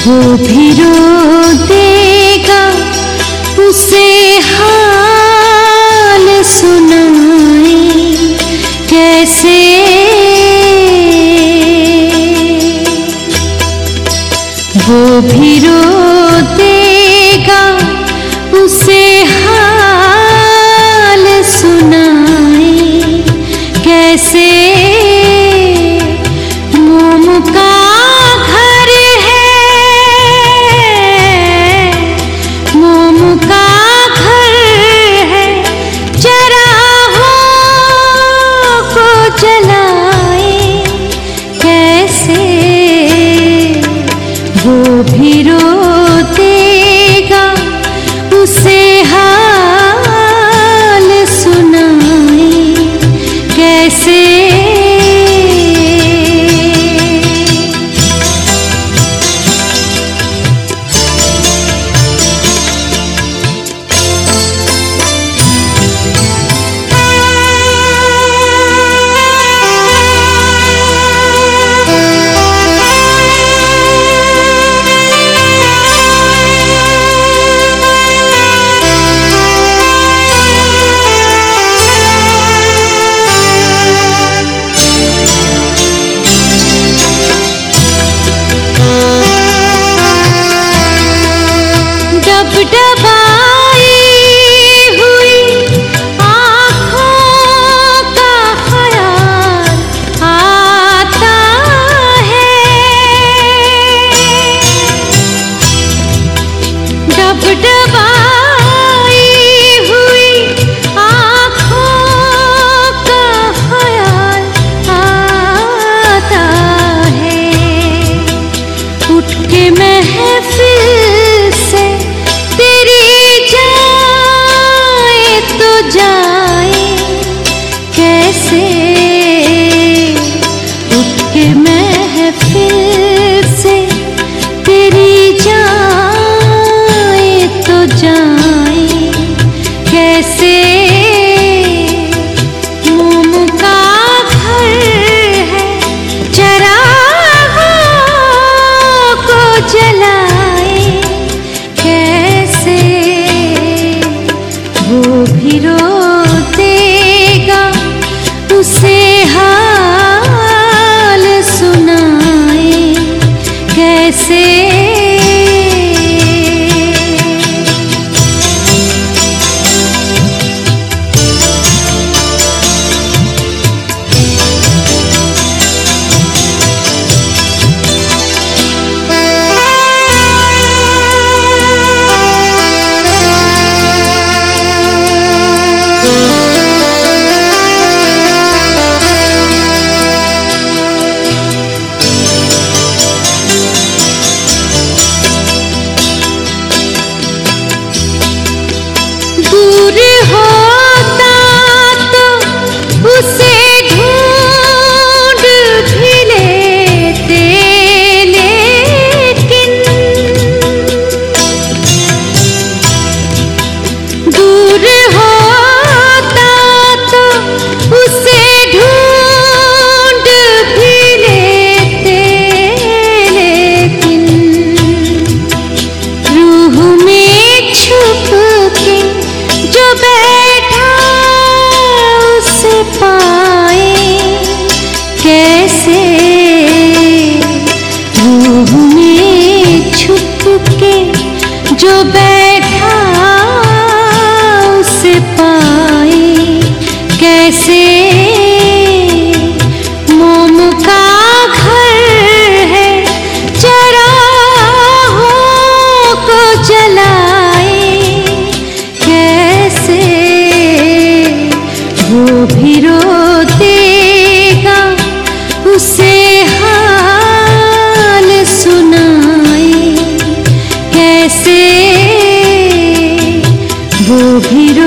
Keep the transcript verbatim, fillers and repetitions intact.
वो भी रो देगा, उसे हाल सुनाए कैसे। वो भी रो देगा, उसे हाल सुनाए कैसे। मोम का घर है, मोम का घर है, चराहों को जलाए कैसे। वो भी रो देगा, उसे हाल सुनाए कैसे। जो बैठा उसे पाए कैसे। मोम का घर है, चराहों को जलाए कैसे। वो भी रो देगा, उसे हाल सुनाए कैसे। वो भी